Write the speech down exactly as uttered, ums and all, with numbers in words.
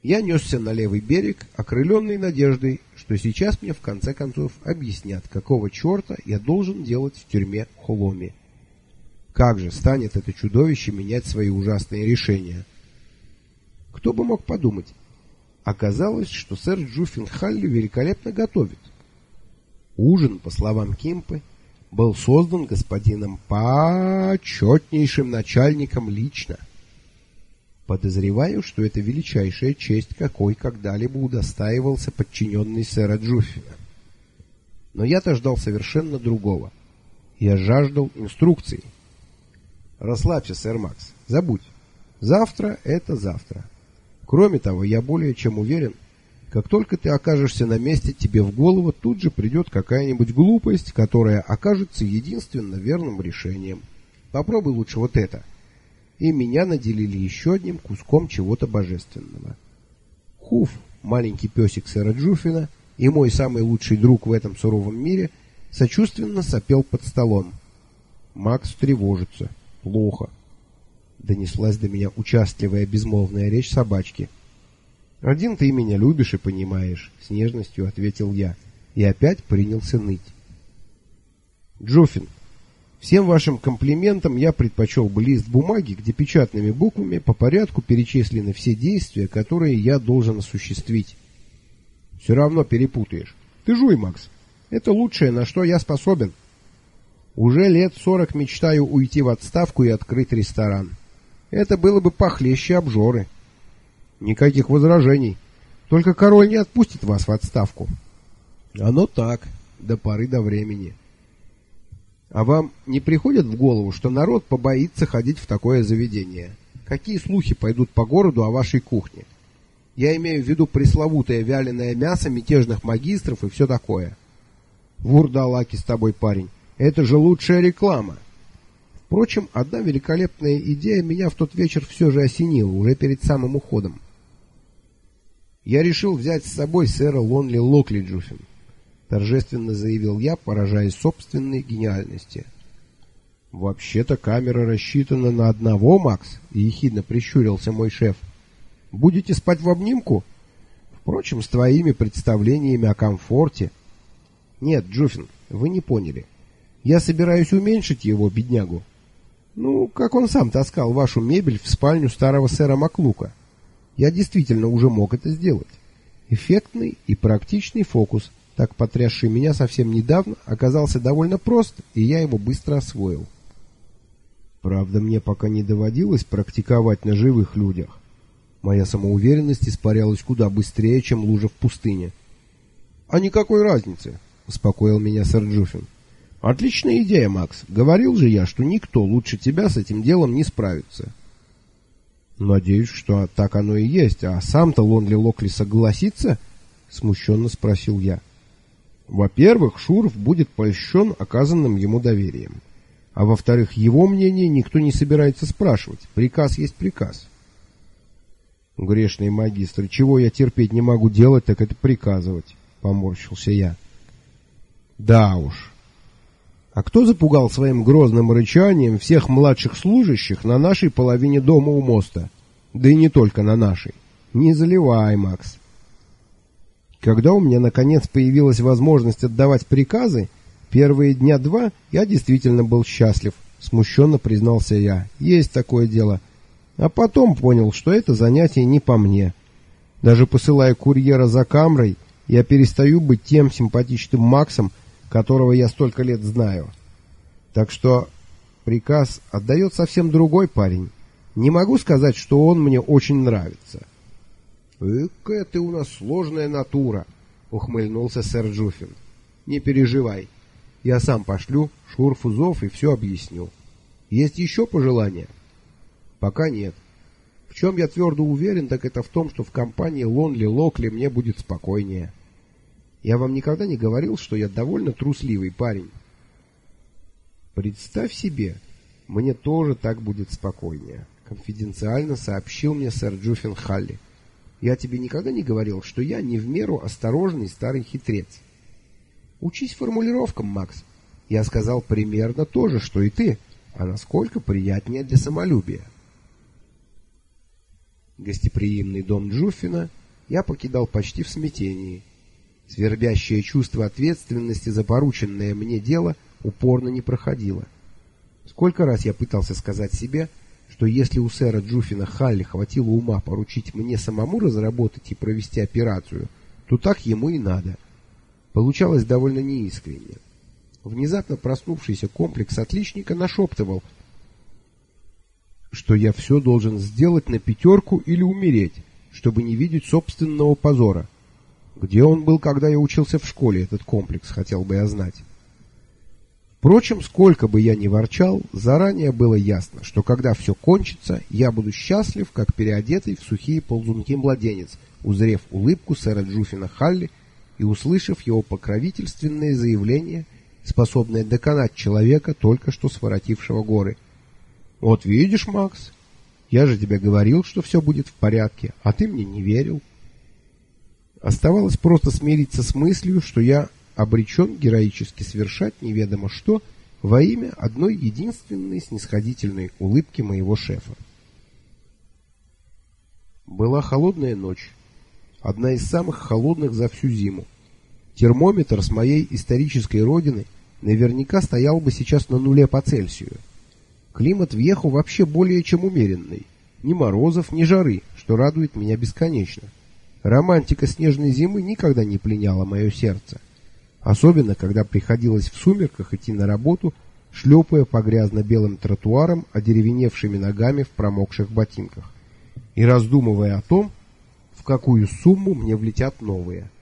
Я несся на левый берег, окрыленный надеждой, что сейчас мне в конце концов объяснят, какого черта я должен делать в тюрьме Холоми. Как же станет это чудовище менять свои ужасные решения? Кто бы мог подумать? Оказалось, что сэр Джуффин Халли великолепно готовит. Ужин, по словам Кимпы, был создан господином почетнейшим начальником лично. Подозреваю, что это величайшая честь, какой когда-либо удостаивался подчиненный сэра Джуффина. Но я-то ждал совершенно другого. Я жаждал инструкций. Расслабься, сэр Макс, забудь. Завтра — это завтра. Кроме того, я более чем уверен, как только ты окажешься на месте, тебе в голову тут же придет какая-нибудь глупость, которая окажется единственно верным решением. Попробуй лучше вот это. И меня наделили еще одним куском чего-то божественного. Хуф, маленький песик сэра Джуффина и мой самый лучший друг в этом суровом мире, сочувственно сопел под столом. Макс тревожится. Плохо. Донеслась до меня участливая безмолвная речь собачки. «Один ты меня любишь и понимаешь», — с нежностью ответил я, и опять принялся ныть. «Джуффин, всем вашим комплиментам я предпочел бы лист бумаги, где печатными буквами по порядку перечислены все действия, которые я должен осуществить». «Все равно перепутаешь. Ты жуй, Макс. Это лучшее, на что я способен. Уже лет сорок мечтаю уйти в отставку и открыть ресторан. Это было бы похлеще обжоры». «Никаких возражений. Только король не отпустит вас в отставку». «Оно так, до поры до времени». «А вам не приходит в голову, что народ побоится ходить в такое заведение? Какие слухи пойдут по городу о вашей кухне? Я имею в виду пресловутое вяленое мясо мятежных магистров и все такое». «Вурдалаки с тобой, парень. Это же лучшая реклама». Впрочем, одна великолепная идея меня в тот вечер все же осенила, уже перед самым уходом. «Я решил взять с собой сэра Лонли Локли, Джуффин», — торжественно заявил я, поражаясь собственной гениальности. «Вообще-то камера рассчитана на одного, Макс», — ехидно прищурился мой шеф. «Будете спать в обнимку? Впрочем, с твоими представлениями о комфорте». «Нет, Джуффин, вы не поняли. Я собираюсь уменьшить его, беднягу. Ну, как он сам таскал вашу мебель в спальню старого сэра Маклука. Я действительно уже мог это сделать. Эффектный и практичный фокус, так потрясший меня совсем недавно, оказался довольно прост, и я его быстро освоил. Правда, мне пока не доводилось практиковать на живых людях. Моя самоуверенность испарялась куда быстрее, чем лужа в пустыне. «А никакой разницы», — успокоил меня сэр Джуффин. «Отличная идея, Макс. Говорил же я, что никто лучше тебя с этим делом не справится». «Надеюсь, что так оно и есть. А сам-то Лонли Локли согласится?» — смущенно спросил я. «Во-первых, Шуров будет польщен оказанным ему доверием. А во-вторых, его мнение никто не собирается спрашивать. Приказ есть приказ». «Грешный магистр, чего я терпеть не могу делать, так это приказывать», — поморщился я. «Да уж. А кто запугал своим грозным рычанием всех младших служащих на нашей половине дома у моста? Да и не только на нашей. Не заливай, Макс». Когда у меня наконец появилась возможность отдавать приказы, первые дня два я действительно был счастлив, смущенно признался я. Есть такое дело. А потом понял, что это занятие не по мне. Даже посылая курьера за камрой, я перестаю быть тем симпатичным Максом, которого я столько лет знаю. Так что приказ отдает совсем другой парень. Не могу сказать, что он мне очень нравится. «Экая ты у нас сложная натура», — ухмыльнулся сэр Джуффин. «Не переживай. Я сам пошлю Шурфу зов и все объясню. Есть еще пожелания?» «Пока нет. В чем я твердо уверен, так это в том, что в компании Лонли Локли мне будет спокойнее. Я вам никогда не говорил, что я довольно трусливый парень?» «Представь себе, мне тоже так будет спокойнее», — конфиденциально сообщил мне сэр Джуффин Халли. «Я тебе никогда не говорил, что я не в меру осторожный старый хитрец?» «Учись формулировкам, Макс. Я сказал примерно то же, что и ты, а насколько приятнее для самолюбия». Гостеприимный дом Джуффина я покидал почти в смятении. Свербящее чувство ответственности за порученное мне дело упорно не проходило. Сколько раз я пытался сказать себе, что если у сэра Джуффина Халли хватило ума поручить мне самому разработать и провести операцию, то так ему и надо. Получалось довольно неискренне. Внезапно проснувшийся комплекс отличника нашептывал, что я все должен сделать на пятерку или умереть, чтобы не видеть собственного позора. Где он был, когда я учился в школе, этот комплекс, хотел бы я знать. Впрочем, сколько бы я ни ворчал, заранее было ясно, что когда все кончится, я буду счастлив, как переодетый в сухие ползунки младенец, узрев улыбку сэра Джуффина Халли и услышав его покровительственные заявления, способные доконать человека, только что своротившего горы. «Вот видишь, Макс, я же тебе говорил, что все будет в порядке, а ты мне не верил». Оставалось просто смириться с мыслью, что я обречен героически совершать неведомо что во имя одной единственной снисходительной улыбки моего шефа. Была холодная ночь, одна из самых холодных за всю зиму. Термометр с моей исторической родины наверняка стоял бы сейчас на нуле по Цельсию. Климат в Йеху вообще более чем умеренный. Ни морозов, ни жары, что радует меня бесконечно. Романтика снежной зимы никогда не пленяла мое сердце. Особенно, когда приходилось в сумерках идти на работу, шлепая по грязно-белым тротуарам одеревеневшими ногами в промокших ботинках и раздумывая о том, в какую сумму мне влетят новые.